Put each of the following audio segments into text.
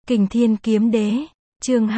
Kình Thiên Kiếm Đế, chương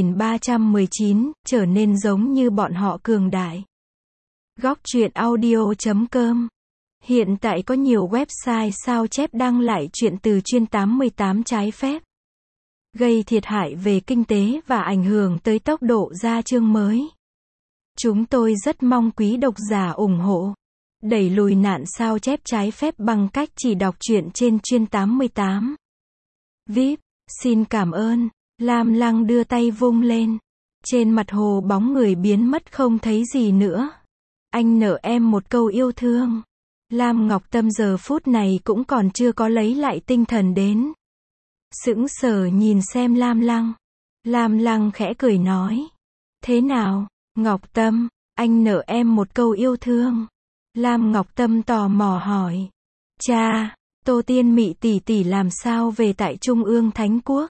2319, trở nên giống như bọn họ cường đại. Góc truyện audio.com. Hiện tại có nhiều website sao chép đăng lại truyện từ chuyên 88 trái phép, gây thiệt hại về kinh tế và ảnh hưởng tới tốc độ ra chương mới. Chúng tôi rất mong quý độc giả ủng hộ, đẩy lùi nạn sao chép trái phép bằng cách chỉ đọc truyện trên chuyên 88. VIP, xin cảm ơn. Lam Lăng đưa tay vung lên. Trên mặt hồ bóng người biến mất không thấy gì nữa. Anh nợ em một câu yêu thương. Lam Ngọc Tâm giờ phút này cũng còn chưa có lấy lại tinh thần đến. Sững sờ nhìn xem Lam Lăng. Lam Lăng khẽ cười nói. Thế nào, Ngọc Tâm, anh nợ em một câu yêu thương. Lam Ngọc Tâm tò mò hỏi. Cha, Tô Tiên Mị tỷ tỷ làm sao về tại Trung ương Thánh Quốc?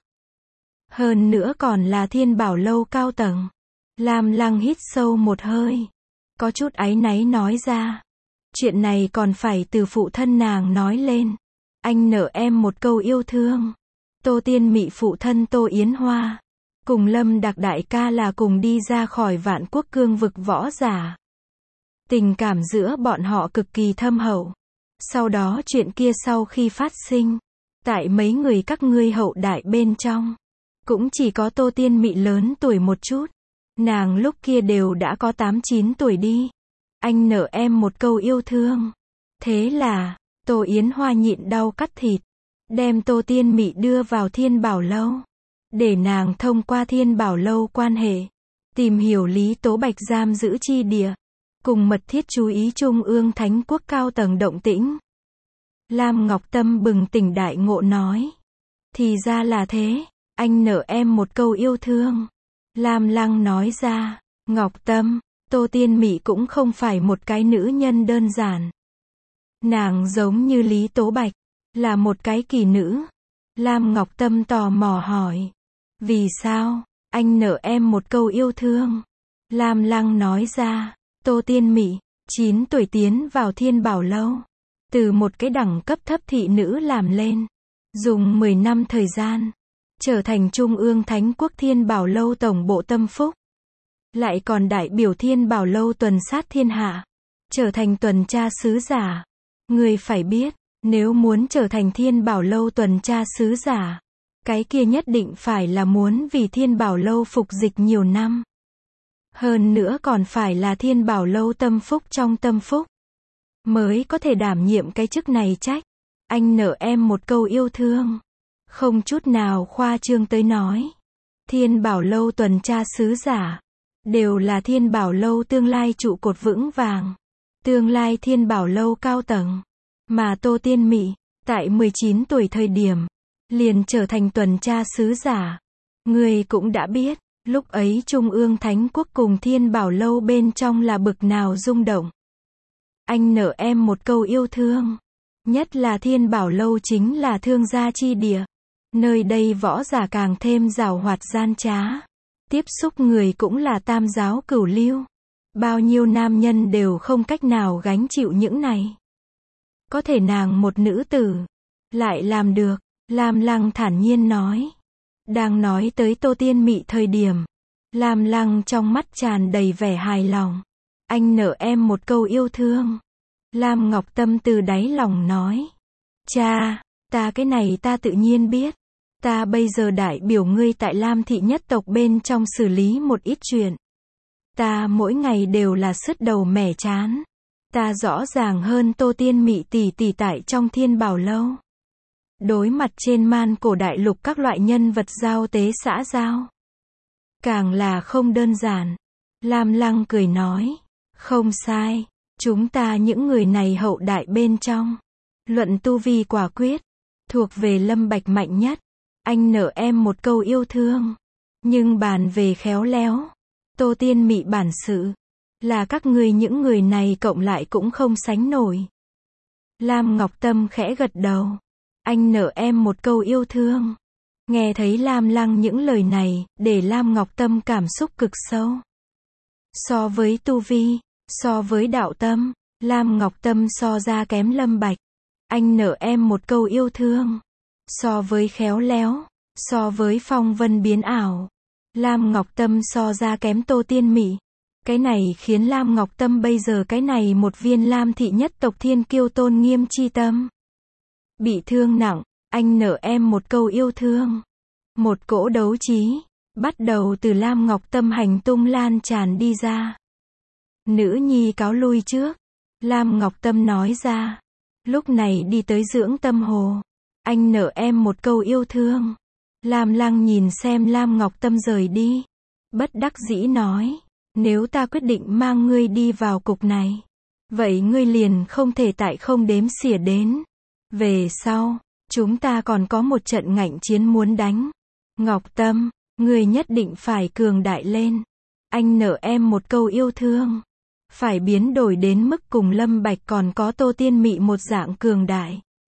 Hơn nữa còn là Thiên Bảo Lâu cao tầng. Lam Lăng hít sâu một hơi, có chút áy náy nói ra. Chuyện này còn phải từ phụ thân nàng nói lên. Anh nợ em một câu yêu thương. Tô Tiên Mị phụ thân Tô Yến Hoa cùng Lâm Đạc đại ca là cùng đi ra khỏi Vạn Quốc cương vực võ giả. Tình cảm giữa bọn họ cực kỳ thâm hậu. Sau đó chuyện kia sau khi phát sinh, tại mấy người các ngươi hậu đại bên trong, cũng chỉ có Tô Tiên Mị lớn tuổi một chút. Nàng lúc kia đều đã có 8-9 tuổi đi. Anh nợ em một câu yêu thương. Thế là, Tô Yến Hoa nhịn đau cắt thịt, đem Tô Tiên Mị đưa vào Thiên Bảo Lâu, để nàng thông qua Thiên Bảo Lâu quan hệ, tìm hiểu Lý Tố Bạch giam giữ chi địa, cùng mật thiết chú ý Trung ương Thánh Quốc cao tầng động tĩnh. Lam Ngọc Tâm bừng tỉnh đại ngộ nói. Thì ra là thế, anh nợ em một câu yêu thương. Lam Lăng nói ra. Ngọc Tâm, Tô Tiên Mị cũng không phải một cái nữ nhân đơn giản. Nàng giống như Lý Tố Bạch, là một cái kỳ nữ. Lam Ngọc Tâm tò mò hỏi. Vì sao, anh nợ em một câu yêu thương? Lam Lăng nói ra. Tô Tiên Mị, 9 tuổi tiến vào Thiên Bảo Lâu, từ một cái đẳng cấp thấp thị nữ làm lên, dùng 10 năm thời gian, trở thành Trung ương Thánh Quốc Thiên Bảo Lâu tổng bộ tâm phúc. Lại còn đại biểu Thiên Bảo Lâu tuần sát thiên hạ, trở thành tuần tra sứ giả. Người phải biết, nếu muốn trở thành Thiên Bảo Lâu tuần tra sứ giả, cái kia nhất định phải là muốn vì Thiên Bảo Lâu phục dịch nhiều năm. Hơn nữa còn phải là Thiên Bảo Lâu tâm phúc trong tâm phúc, mới có thể đảm nhiệm cái chức này trách. Anh nợ em một câu yêu thương. Không chút nào khoa trương tới nói. Thiên Bảo Lâu tuần tra sứ giả, đều là Thiên Bảo Lâu tương lai trụ cột vững vàng. Tương lai Thiên Bảo Lâu cao tầng. Mà Tô Tiên Mị, tại 19 tuổi thời điểm, liền trở thành tuần tra sứ giả. Người cũng đã biết, lúc ấy Trung ương Thánh Quốc cùng Thiên Bảo Lâu bên trong là bực nào rung động. Anh nợ em một câu yêu thương. Nhất là Thiên Bảo Lâu chính là thương gia chi địa. Nơi đây võ giả càng thêm giàu hoạt gian trá. Tiếp xúc người cũng là tam giáo cửu lưu. Bao nhiêu nam nhân đều không cách nào gánh chịu những này. Có thể nàng một nữ tử lại làm được. Lam Lăng thản nhiên nói. Đang nói tới Tô Tiên Mị thời điểm, Lam Lăng trong mắt tràn đầy vẻ hài lòng. Anh nợ em một câu yêu thương. Lam Ngọc Tâm từ đáy lòng nói. Cha, ta cái này ta tự nhiên biết. Ta bây giờ đại biểu ngươi tại Lam thị nhất tộc bên trong xử lý một ít chuyện. Ta mỗi ngày đều là sứt đầu mẻ chán. Ta rõ ràng hơn Tô Tiên Mị tỷ tỷ tại trong Thiên Bảo Lâu. Đối mặt trên man cổ đại lục các loại nhân vật giao tế xã giao, càng là không đơn giản. Lam Lăng cười nói. Không sai, chúng ta những người này hậu đại bên trong, luận tu vi quả quyết, thuộc về Lâm Bạch mạnh nhất. Anh nợ em một câu yêu thương. Nhưng bàn về khéo léo, Tô Tiên Mị bản sự, là các ngươi những người này cộng lại cũng không sánh nổi. Lam Ngọc Tâm khẽ gật đầu. Anh nợ em một câu yêu thương. Nghe thấy Lam Lăng những lời này, để Lam Ngọc Tâm cảm xúc cực sâu. So với tu vi, so với đạo tâm, Lam Ngọc Tâm so ra kém Lâm Bạch. Anh nợ em một câu yêu thương. So với khéo léo, So với phong vân biến ảo, Lam Ngọc Tâm so ra kém Tô Tiên Mị. Cái này khiến Lam Ngọc Tâm bây giờ cái này một viên Lam thị nhất tộc thiên kiêu tôn nghiêm chi tâm. Bị thương nặng, anh nợ em một câu yêu thương. Một cỗ đấu trí, bắt đầu từ Lam Ngọc Tâm hành tung lan tràn đi ra. Nữ nhi cáo lui trước, Lam Ngọc Tâm nói ra. Lúc này đi tới dưỡng tâm hồ. Anh nợ em một câu yêu thương. Lam Lăng nhìn xem Lam Ngọc Tâm rời đi. Bất đắc dĩ nói. Nếu ta quyết định mang ngươi đi vào cục này, vậy ngươi liền không thể tại không đếm xỉa đến. Về sau, chúng ta còn có một trận ngạnh chiến muốn đánh. Ngọc Tâm, ngươi nhất định phải cường đại lên. Anh nợ em một câu yêu thương. Phải biến đổi đến mức cùng Lâm Bạch còn có Tô Tiên Mị một dạng cường đại.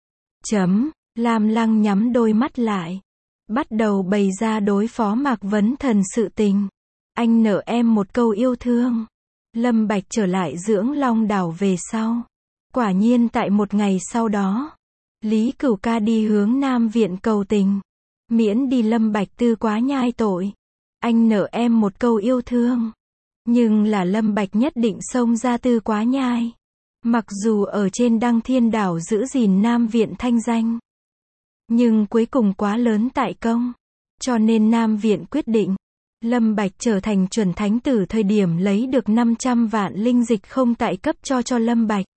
Lam Lăng nhắm đôi mắt lại. Bắt đầu bày ra đối phó Mạc Vấn Thần sự tình. Anh nợ em một câu yêu thương. Lâm Bạch trở lại Dưỡng Long đảo về sau. Quả nhiên tại một ngày sau đó, Lý Cửu Ca đi hướng Nam Viện cầu tình. Miễn đi Lâm Bạch tư quá nhai tội. Anh nợ em một câu yêu thương. Nhưng là Lâm Bạch nhất định xông ra tư quá nhai. Mặc dù ở trên Đăng Thiên đảo giữ gìn Nam Viện thanh danh, nhưng cuối cùng quá lớn tại công. Cho nên Nam Viện quyết định, Lâm Bạch trở thành chuẩn thánh tử thời điểm lấy được 500 vạn linh dịch không tại cấp cho Lâm Bạch.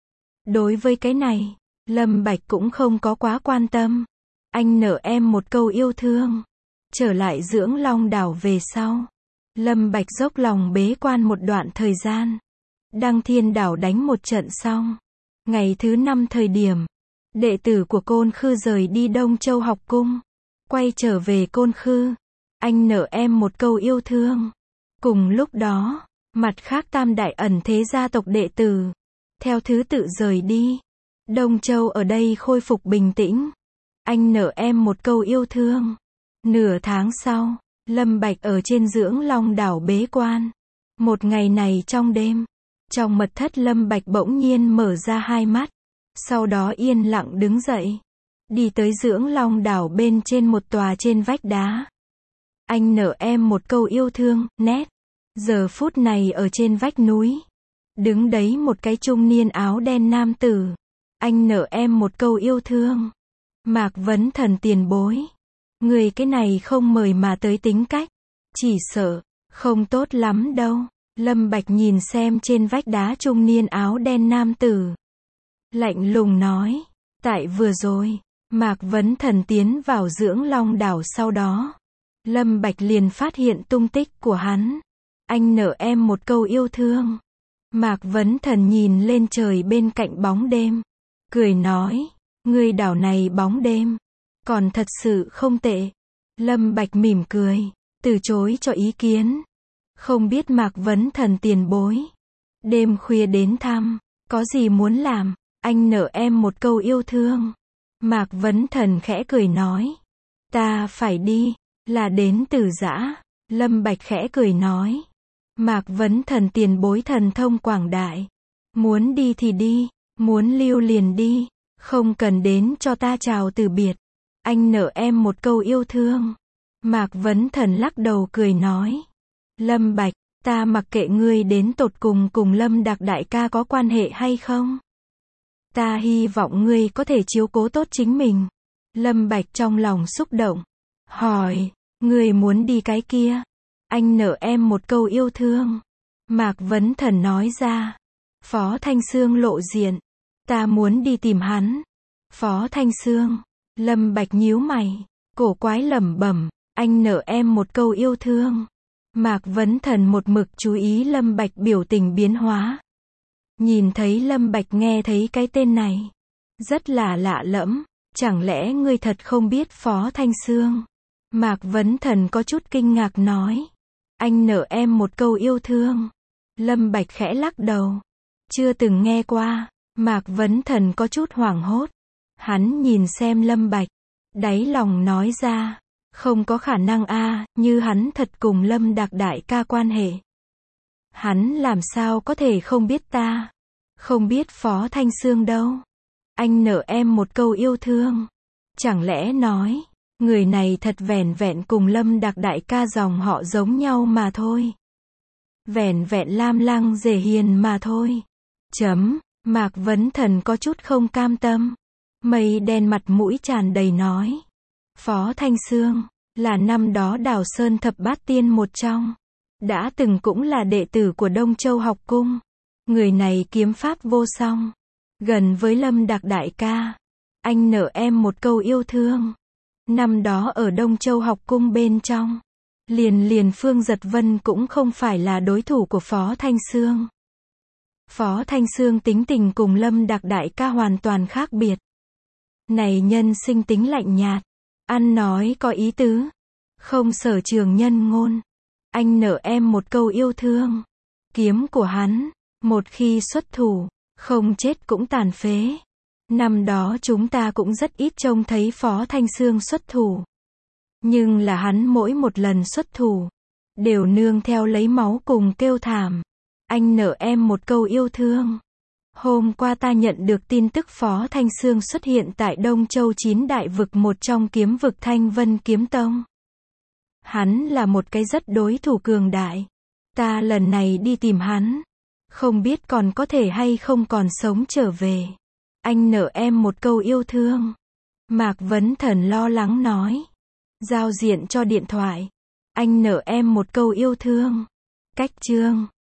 Đối với cái này, Lâm Bạch cũng không có quá quan tâm. Anh nợ em một câu yêu thương. Trở lại Dưỡng Long đảo về sau, Lâm Bạch dốc lòng bế quan một đoạn thời gian. Đăng Thiên đảo đánh một trận xong. Ngày thứ 5 thời điểm, đệ tử của Côn Khư rời đi Đông Châu học cung. Quay trở về Côn Khư. Anh nợ em một câu yêu thương. Cùng lúc đó, mặt khác tam đại ẩn thế gia tộc đệ tử, theo thứ tự rời đi. Đông Châu ở đây khôi phục bình tĩnh. Anh nợ em một câu yêu thương. Nửa tháng sau, Lâm Bạch ở trên Dưỡng Long đảo bế quan. Một ngày này trong đêm, trong mật thất Lâm Bạch bỗng nhiên mở ra hai mắt. Sau đó yên lặng đứng dậy. Đi tới Dưỡng Long đảo bên trên một tòa trên vách đá. Anh nợ em một câu yêu thương, nét. Giờ phút này ở trên vách núi, đứng đấy một cái trung niên áo đen nam tử. Anh nợ em một câu yêu thương. Mạc Vấn Thần tiền bối. Người cái này không mời mà tới tính cách, chỉ sợ không tốt lắm đâu. Lâm Bạch nhìn xem trên vách đá trung niên áo đen nam tử, lạnh lùng nói. Tại vừa rồi, Mạc Vấn Thần tiến vào Dưỡng Long đảo sau đó, Lâm Bạch liền phát hiện tung tích của hắn. Anh nợ em một câu yêu thương. Mạc Vấn Thần nhìn lên trời bên cạnh bóng đêm, cười nói. Người đảo này bóng đêm còn thật sự không tệ. Lâm Bạch mỉm cười, từ chối cho ý kiến. Không biết Mạc Vấn Thần tiền bối, đêm khuya đến thăm, có gì muốn làm? Anh nợ em một câu yêu thương. Mạc Vấn Thần khẽ cười nói. Ta phải đi, là đến từ Dã. Lâm Bạch khẽ cười nói. Mạc Vấn Thần tiền bối thần thông quảng đại. Muốn đi thì đi, muốn lưu liền đi, không cần đến cho ta chào từ biệt. Anh nợ em một câu yêu thương. Mạc Vấn Thần lắc đầu cười nói. Lâm Bạch, ta mặc kệ ngươi đến tột cùng Lâm Đạc đại ca có quan hệ hay không. Ta hy vọng ngươi có thể chiếu cố tốt chính mình. Lâm Bạch trong lòng xúc động, hỏi, ngươi muốn đi cái kia? Anh nợ em một câu yêu thương. Mạc Vấn Thần nói ra. Phó Thanh Xương lộ diện. Ta muốn đi tìm hắn. Phó Thanh Xương. Lâm Bạch nhíu mày, cổ quái lẩm bẩm. Anh nợ em một câu yêu thương. Mạc Vấn Thần một mực chú ý Lâm Bạch biểu tình biến hóa. Nhìn thấy Lâm Bạch nghe thấy cái tên này, rất là lạ lẫm. Chẳng lẽ ngươi thật không biết Phó Thanh Xương? Mạc Vấn Thần có chút kinh ngạc nói. Anh nợ em một câu yêu thương. Lâm Bạch khẽ lắc đầu. Chưa từng nghe qua. Mạc Vấn Thần có chút hoảng hốt. Hắn nhìn xem Lâm Bạch, đáy lòng nói ra. Không có khả năng a, như hắn thật cùng Lâm Đạc đại ca quan hệ. Hắn làm sao có thể không biết ta? Không biết Phó Thanh Xương đâu. Anh nợ em một câu yêu thương. Chẳng lẽ nói, Người này thật vẻn vẹn cùng Lâm Đạc đại ca dòng họ giống nhau mà thôi. Vẻn vẹn Lam Lăng Dề Hiền mà thôi. Mạc Vấn Thần có chút không cam tâm. Mây đen mặt mũi tràn đầy nói. Phó Thanh Xương, là năm đó Đào Sơn thập bát tiên một trong. Đã từng cũng là đệ tử của Đông Châu học cung. Người này kiếm pháp vô song. Gần với Lâm Đạc đại ca. Anh nợ em một câu yêu thương. Năm đó ở Đông Châu học cung bên trong. Liền Phương Giật Vân cũng không phải là đối thủ của Phó Thanh Xương. Phó Thanh Xương tính tình cùng Lâm Đạc đại ca hoàn toàn khác biệt. Này nhân sinh tính lạnh nhạt. Ăn nói có ý tứ. Không sở trường nhân ngôn. Anh nợ em một câu yêu thương. Kiếm của hắn, một khi xuất thủ, không chết cũng tàn phế. Năm đó chúng ta cũng rất ít trông thấy Phó Thanh Xương xuất thủ. Nhưng là hắn mỗi một lần xuất thủ, đều nương theo lấy máu cùng kêu thảm. Anh nợ em một câu yêu thương. Hôm qua ta nhận được tin tức Phó Thanh Xương xuất hiện tại Đông Châu 9 đại vực một trong kiếm vực Thanh Vân Kiếm Tông. Hắn là một cái rất đối thủ cường đại. Ta lần này đi tìm hắn. Không biết còn có thể hay không còn sống trở về. Anh nợ em một câu yêu thương. Mạc Vấn Thần lo lắng nói. Giao diện cho điện thoại. Anh nợ em một câu yêu thương. Cách chương